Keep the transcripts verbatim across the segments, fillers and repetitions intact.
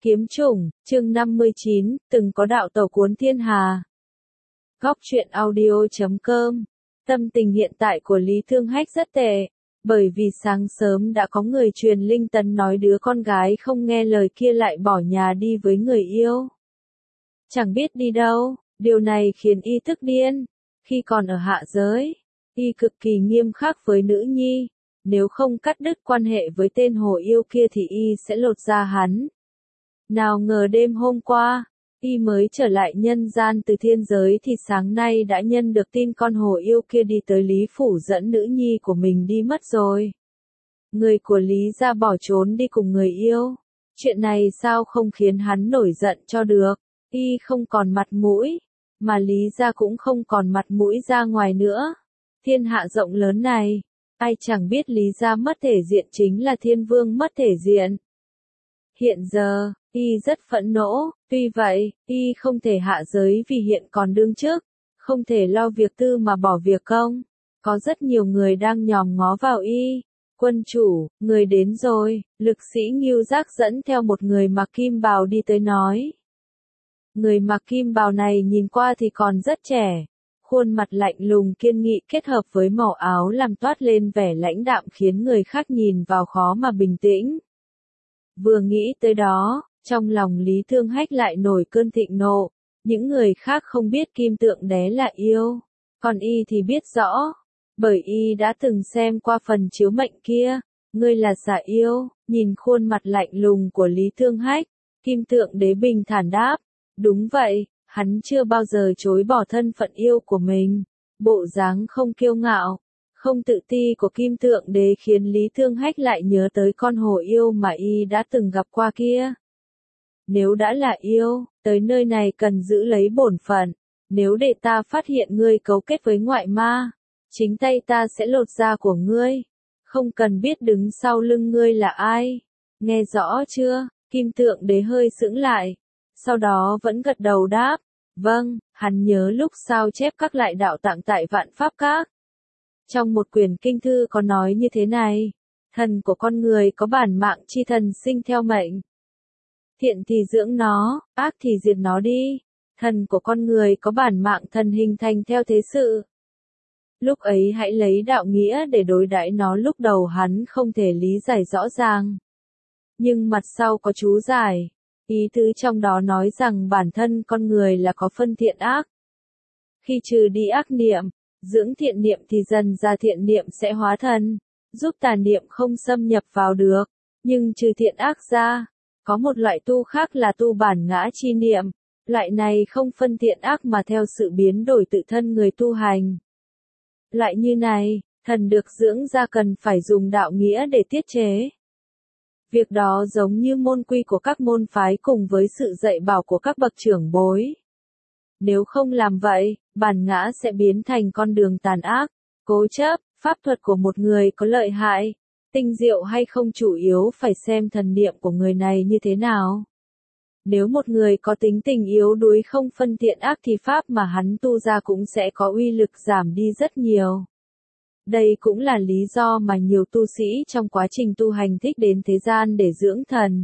Kiếm chủng, chương năm mươi chín, từng có đạo tẩu cuốn thiên hà. Góc truyện audio chấm com. Tâm tình hiện tại của Lý Thương Hách rất tệ, bởi vì sáng sớm đã có người truyền linh tấn nói đứa con gái không nghe lời kia lại bỏ nhà đi với người yêu. Chẳng biết đi đâu, điều này khiến y tức điên. Khi còn ở hạ giới, y cực kỳ nghiêm khắc với nữ nhi, nếu không cắt đứt quan hệ với tên hồ yêu kia thì y sẽ lột da hắn. Nào ngờ đêm hôm qua, y mới trở lại nhân gian từ thiên giới thì sáng nay đã nhân được tin con hồ yêu kia đi tới Lý Phủ dẫn nữ nhi của mình đi mất rồi. Người của Lý gia bỏ trốn đi cùng người yêu. Chuyện này sao không khiến hắn nổi giận cho được, y không còn mặt mũi, mà Lý gia cũng không còn mặt mũi ra ngoài nữa. Thiên hạ rộng lớn này, ai chẳng biết Lý gia mất thể diện chính là Thiên Vương mất thể diện. Hiện giờ, y rất phẫn nộ, tuy vậy, y không thể hạ giới vì hiện còn đương chức, không thể lo việc tư mà bỏ việc công. Có rất nhiều người đang nhòm ngó vào y. Quân chủ, người đến rồi, lực sĩ Ngưu Giác dẫn theo một người mặc kim bào đi tới nói. Người mặc kim bào này nhìn qua thì còn rất trẻ. Khuôn mặt lạnh lùng kiên nghị kết hợp với màu áo làm toát lên vẻ lãnh đạm khiến người khác nhìn vào khó mà bình tĩnh. Vừa nghĩ tới đó, trong lòng Lý Thương Hách lại nổi cơn thịnh nộ. Những người khác không biết Kim Tượng Đế là yêu, còn y thì biết rõ, bởi y đã từng xem qua phần chiếu mệnh kia. Ngươi là xà yêu. Nhìn khuôn mặt lạnh lùng của Lý Thương Hách, Kim Tượng Đế bình thản đáp, đúng vậy, hắn chưa bao giờ chối bỏ thân phận yêu của mình. Bộ dáng không kiêu ngạo, không tự ti của Kim Tượng Đế khiến Lý Thương Hách lại nhớ tới con hồ yêu mà y đã từng gặp qua kia. Nếu đã là yêu, tới nơi này cần giữ lấy bổn phận. Nếu để ta phát hiện ngươi cấu kết với ngoại ma, chính tay ta sẽ lột da của ngươi. Không cần biết đứng sau lưng ngươi là ai. Nghe rõ chưa? Kim Tượng Đế hơi sững lại, sau đó vẫn gật đầu đáp. Vâng, hắn nhớ lúc sao chép các lại đạo tạng tại Vạn Pháp Các. Trong một quyển kinh thư có nói như thế này, thần của con người có bản mạng chi thần sinh theo mệnh. Thiện thì dưỡng nó, ác thì diệt nó đi. Thần của con người có bản mạng thần hình thành theo thế sự. Lúc ấy hãy lấy đạo nghĩa để đối đãi nó. Lúc đầu hắn không thể lý giải rõ ràng, nhưng mặt sau có chú giải. Ý tứ trong đó nói rằng bản thân con người là có phân thiện ác. Khi trừ đi ác niệm, dưỡng thiện niệm thì dần ra thiện niệm sẽ hóa thần, giúp tà niệm không xâm nhập vào được. Nhưng trừ thiện ác ra, có một loại tu khác là tu bản ngã chi niệm. Loại này không phân thiện ác mà theo sự biến đổi tự thân người tu hành. Loại như này, thần được dưỡng ra cần phải dùng đạo nghĩa để tiết chế. Việc đó giống như môn quy của các môn phái cùng với sự dạy bảo của các bậc trưởng bối. Nếu không làm vậy, bản ngã sẽ biến thành con đường tàn ác, cố chấp. Pháp thuật của một người có lợi hại, tinh diệu hay không chủ yếu phải xem thần niệm của người này như thế nào. Nếu một người có tính tình yếu đuối không phân thiện ác thì pháp mà hắn tu ra cũng sẽ có uy lực giảm đi rất nhiều. Đây cũng là lý do mà nhiều tu sĩ trong quá trình tu hành thích đến thế gian để dưỡng thần.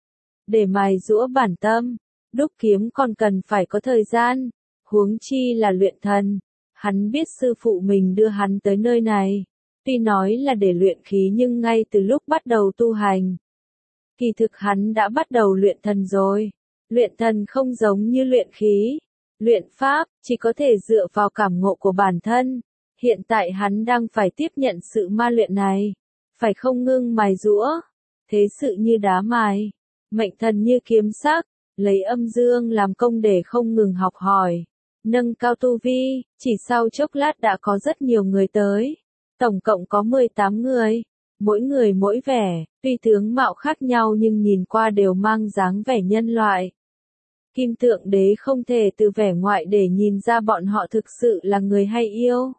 Để mài giũa bản tâm, đúc kiếm còn cần phải có thời gian, huống chi là luyện thần. Hắn biết sư phụ mình đưa hắn tới nơi này, tuy nói là để luyện khí nhưng ngay từ lúc bắt đầu tu hành, kỳ thực hắn đã bắt đầu luyện thần rồi. Luyện thần không giống như luyện khí, luyện pháp, chỉ có thể dựa vào cảm ngộ của bản thân. Hiện tại hắn đang phải tiếp nhận sự ma luyện này, phải không ngưng mài giũa, thế sự như đá mài, mệnh thần như kiếm sắc, lấy âm dương làm công để không ngừng học hỏi, nâng cao tu vi. Chỉ sau chốc lát đã có rất nhiều người tới, tổng cộng có mười tám người, mỗi người mỗi vẻ, tuy tướng mạo khác nhau nhưng nhìn qua đều mang dáng vẻ nhân loại. Kim Tượng Đế không thể từ vẻ ngoại để nhìn ra bọn họ thực sự là người hay yêu.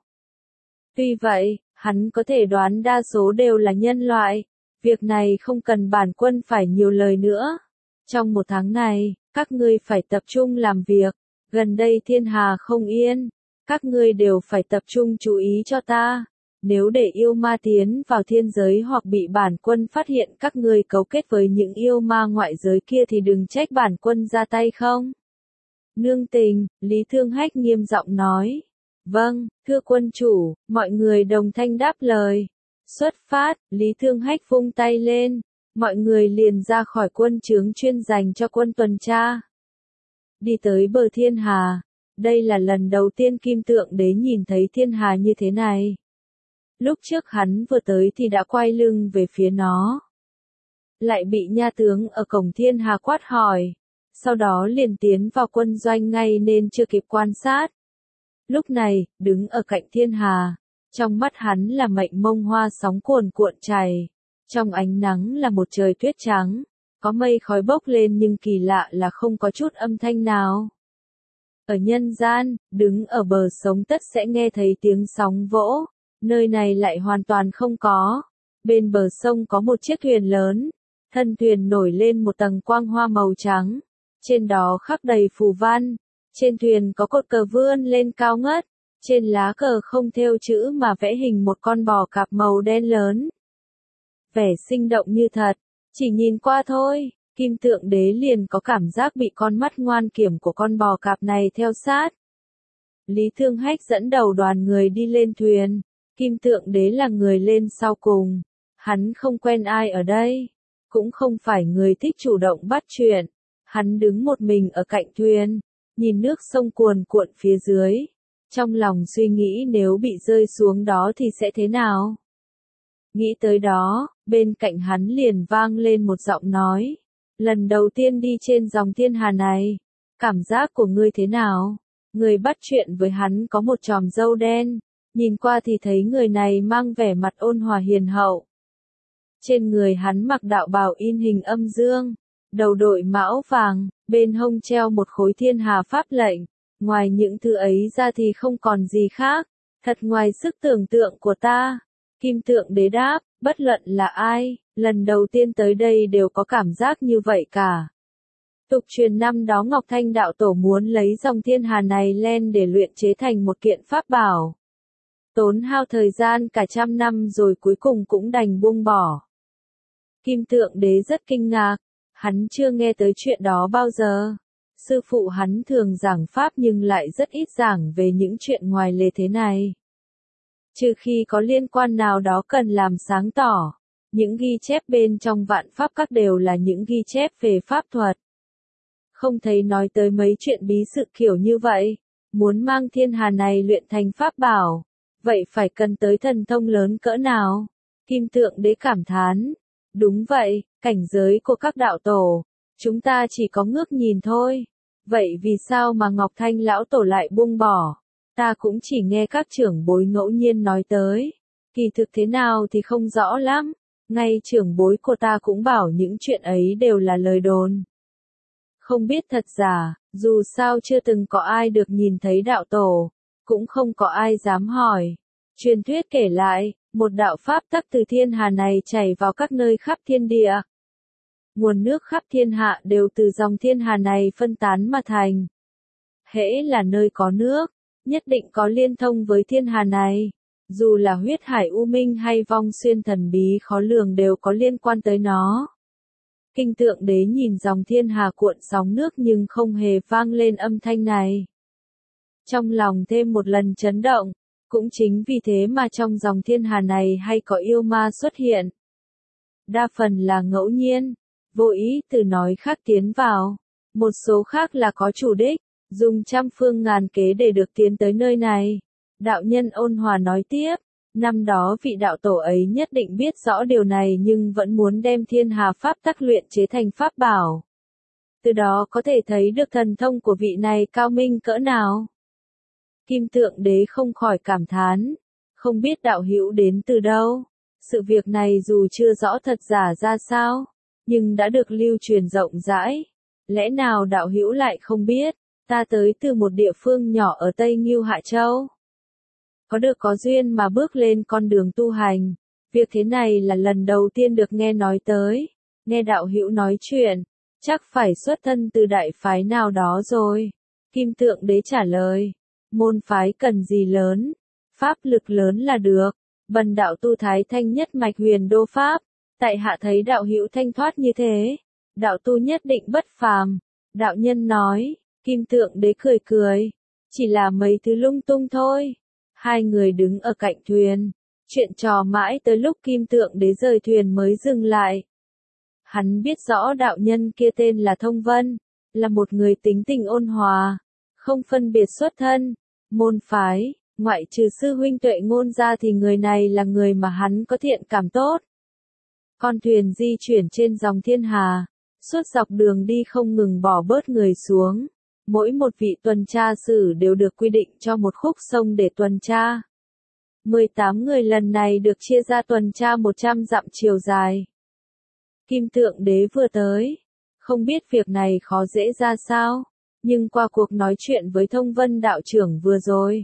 Tuy vậy, hắn có thể đoán đa số đều là nhân loại. Việc này không cần bản quân phải nhiều lời nữa. Trong một tháng này, các ngươi phải tập trung làm việc. Gần đây thiên hà không yên, các ngươi đều phải tập trung chú ý cho ta. nếu để yêu ma tiến vào thiên giới hoặc bị bản quân phát hiện các ngươi cấu kết với những yêu ma ngoại giới kia thì đừng trách bản quân ra tay không. Nương tình, Lý Thương Hách nghiêm giọng nói. Vâng, thưa quân chủ, mọi người đồng thanh đáp lời. Xuất phát, Lý Thương Hách vung tay lên, mọi người liền ra khỏi quân trướng chuyên dành cho quân tuần tra. Đi tới bờ thiên hà, đây là lần đầu tiên Kim Tượng Đế nhìn thấy thiên hà như thế này. Lúc trước hắn vừa tới thì đã quay lưng về phía nó. Lại bị nha tướng ở cổng thiên hà quát hỏi, sau đó liền tiến vào quân doanh ngay nên chưa kịp quan sát. Lúc này, đứng ở cạnh thiên hà, trong mắt hắn là mệnh mông hoa sóng cuồn cuộn chảy, trong ánh nắng là một trời tuyết trắng, có mây khói bốc lên nhưng kỳ lạ là không có chút âm thanh nào. Ở nhân gian, đứng ở bờ sông tất sẽ nghe thấy tiếng sóng vỗ, nơi này lại hoàn toàn không có. Bên bờ sông có một chiếc thuyền lớn, thân thuyền nổi lên một tầng quang hoa màu trắng, trên đó khắc đầy phù văn, trên thuyền có cột cờ vươn lên cao ngất, trên lá cờ không thêu chữ mà vẽ hình một con bò cạp màu đen lớn. Vẻ sinh động như thật, chỉ nhìn qua thôi, Kim Tượng Đế liền có cảm giác bị con mắt ngoan kiểm của con bò cạp này theo sát. Lý Thương Hách dẫn đầu đoàn người đi lên thuyền, Kim Tượng Đế là người lên sau cùng, hắn không quen ai ở đây, cũng không phải người thích chủ động bắt chuyện, hắn đứng một mình ở cạnh thuyền, nhìn nước sông cuồn cuộn phía dưới, trong lòng suy nghĩ nếu bị rơi xuống đó thì sẽ thế nào. Nghĩ tới đó, bên cạnh hắn liền vang lên một giọng nói, lần đầu tiên đi trên dòng thiên hà này, cảm giác của ngươi thế nào? Người bắt chuyện với hắn có một chòm râu đen, nhìn qua thì thấy người này mang vẻ mặt ôn hòa hiền hậu. Trên người hắn mặc đạo bào in hình âm dương, đầu đội mão vàng, bên hông treo một khối thiên hà pháp lệnh, ngoài những thứ ấy ra thì không còn gì khác, thật ngoài sức tưởng tượng của ta. Kim Tượng Đế đáp, bất luận là ai, lần đầu tiên tới đây đều có cảm giác như vậy cả. Tục truyền năm đó Ngọc Thanh đạo tổ muốn lấy dòng thiên hà này lên để luyện chế thành một kiện pháp bảo. Tốn hao thời gian cả trăm năm rồi cuối cùng cũng đành buông bỏ. Kim Tượng Đế rất kinh ngạc, hắn chưa nghe tới chuyện đó bao giờ. Sư phụ hắn thường giảng pháp nhưng lại rất ít giảng về những chuyện ngoài lề thế này. Trừ khi có liên quan nào đó cần làm sáng tỏ, những ghi chép bên trong vạn pháp các đều là những ghi chép về pháp thuật. Không thấy nói tới mấy chuyện bí sự kiểu như vậy, muốn mang thiên hà này luyện thành pháp bảo, vậy phải cần tới thần thông lớn cỡ nào? Kim Tượng Đế cảm thán, đúng vậy, cảnh giới của các đạo tổ, chúng ta chỉ có ngước nhìn thôi. Vậy vì sao mà Ngọc Thanh lão tổ lại buông bỏ? Ta cũng chỉ nghe các trưởng bối ngẫu nhiên nói tới, kỳ thực thế nào thì không rõ lắm, ngay trưởng bối của ta cũng bảo những chuyện ấy đều là lời đồn. Không biết thật giả, dù sao chưa từng có ai được nhìn thấy đạo tổ, cũng không có ai dám hỏi. Truyền thuyết kể lại, một đạo pháp tắc từ thiên hà này chảy vào các nơi khắp thiên địa. Nguồn nước khắp thiên hạ đều từ dòng thiên hà này phân tán mà thành. Hễ là nơi có nước, nhất định có liên thông với thiên hà này. Dù là huyết hải u minh hay vong xuyên thần bí khó lường đều có liên quan tới nó. Kim Tượng Đế nhìn dòng thiên hà cuộn sóng nước nhưng không hề vang lên âm thanh này. Trong lòng thêm một lần chấn động, cũng chính vì thế mà trong dòng thiên hà này hay có yêu ma xuất hiện. Đa phần là ngẫu nhiên, vô ý từ nói khác tiến vào, một số khác là có chủ đích, dùng trăm phương ngàn kế để được tiến tới nơi này. Đạo nhân ôn hòa nói tiếp, năm đó vị đạo tổ ấy nhất định biết rõ điều này nhưng vẫn muốn đem thiên hà pháp tắc luyện chế thành pháp bảo. Từ đó có thể thấy được thần thông của vị này cao minh cỡ nào. Kim Tượng Đế không khỏi cảm thán, không biết đạo hữu đến từ đâu. Sự việc này dù chưa rõ thật giả ra sao, nhưng đã được lưu truyền rộng rãi. Lẽ nào đạo hữu lại không biết, ta tới từ một địa phương nhỏ ở Tây Ngưu Hạ Châu. Có được có duyên mà bước lên con đường tu hành. Việc thế này là lần đầu tiên được nghe nói tới. Nghe đạo hữu nói chuyện, chắc phải xuất thân từ đại phái nào đó rồi. Kim Tượng Đế trả lời, môn phái cần gì lớn, pháp lực lớn là được. Vân đạo tu thái thanh nhất mạch huyền đô pháp, tại hạ thấy đạo hữu thanh thoát như thế, đạo tu nhất định bất phàm. Đạo nhân nói, Kim Tượng Đế cười cười, chỉ là mấy thứ lung tung thôi. Hai người đứng ở cạnh thuyền, chuyện trò mãi tới lúc Kim Tượng Đế rời thuyền mới dừng lại. Hắn biết rõ đạo nhân kia tên là Thông Vân, là một người tính tình ôn hòa, không phân biệt xuất thân, môn phái, ngoại trừ sư huynh Tuệ Ngôn ra thì người này là người mà hắn có thiện cảm tốt. Con thuyền di chuyển trên dòng thiên hà, suốt dọc đường đi không ngừng bỏ bớt người xuống. Mỗi một vị tuần tra sử đều được quy định cho một khúc sông để tuần tra. mười tám người lần này được chia ra tuần tra một trăm dặm chiều dài. Kim Tượng Đế vừa tới, không biết việc này khó dễ ra sao, nhưng qua cuộc nói chuyện với Thông Vân đạo trưởng vừa rồi,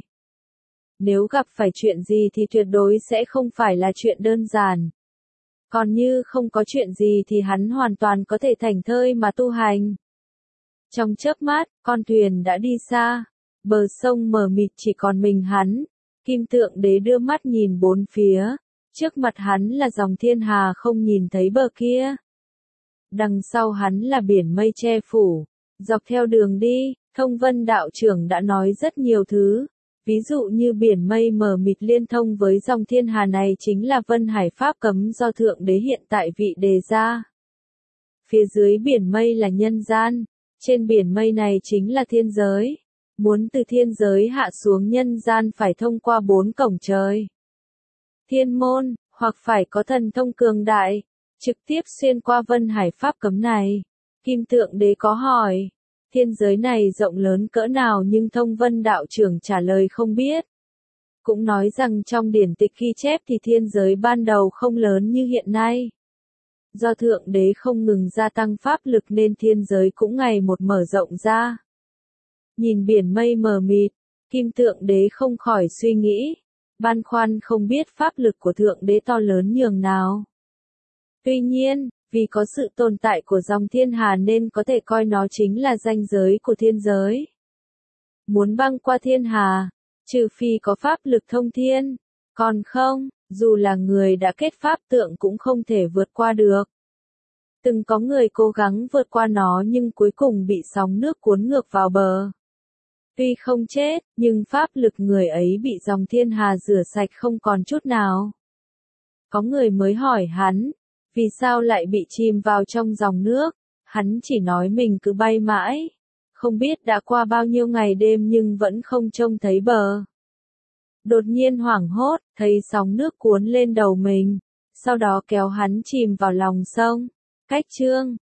nếu gặp phải chuyện gì thì tuyệt đối sẽ không phải là chuyện đơn giản. Còn như không có chuyện gì thì hắn hoàn toàn có thể thảnh thơi mà tu hành. Trong chớp mắt, con thuyền đã đi xa, bờ sông mờ mịt chỉ còn mình hắn. Kim Tượng Đế đưa mắt nhìn bốn phía, trước mặt hắn là dòng thiên hà không nhìn thấy bờ kia. Đằng sau hắn là biển mây che phủ, dọc theo đường đi, Thông Vân đạo trưởng đã nói rất nhiều thứ. Ví dụ như biển mây mờ mịt liên thông với dòng thiên hà này chính là Vân Hải Pháp cấm do Thượng Đế hiện tại vị đề ra. Phía dưới biển mây là nhân gian, trên biển mây này chính là thiên giới. Muốn từ thiên giới hạ xuống nhân gian phải thông qua bốn cổng trời. Thiên môn, hoặc phải có thần thông cường đại, trực tiếp xuyên qua Vân Hải Pháp cấm này. Kim Tượng Đế có hỏi, thiên giới này rộng lớn cỡ nào nhưng Thông Vân đạo trưởng trả lời không biết. Cũng nói rằng trong điển tịch ghi chép thì thiên giới ban đầu không lớn như hiện nay. Do Thượng Đế không ngừng gia tăng pháp lực nên thiên giới cũng ngày một mở rộng ra. Nhìn biển mây mờ mịt, Kim Tượng Đế không khỏi suy nghĩ, băn khoăn không biết pháp lực của Thượng Đế to lớn nhường nào. Tuy nhiên, vì có sự tồn tại của dòng thiên hà nên có thể coi nó chính là ranh giới của thiên giới. Muốn băng qua thiên hà, trừ phi có pháp lực thông thiên, còn không, dù là người đã kết pháp tượng cũng không thể vượt qua được. Từng có người cố gắng vượt qua nó nhưng cuối cùng bị sóng nước cuốn ngược vào bờ. Tuy không chết, nhưng pháp lực người ấy bị dòng thiên hà rửa sạch không còn chút nào. Có người mới hỏi hắn, vì sao lại bị chìm vào trong dòng nước? Hắn chỉ nói mình cứ bay mãi, không biết đã qua bao nhiêu ngày đêm nhưng vẫn không trông thấy bờ. Đột nhiên hoảng hốt, thấy sóng nước cuốn lên đầu mình, sau đó kéo hắn chìm vào lòng sông. Cách chương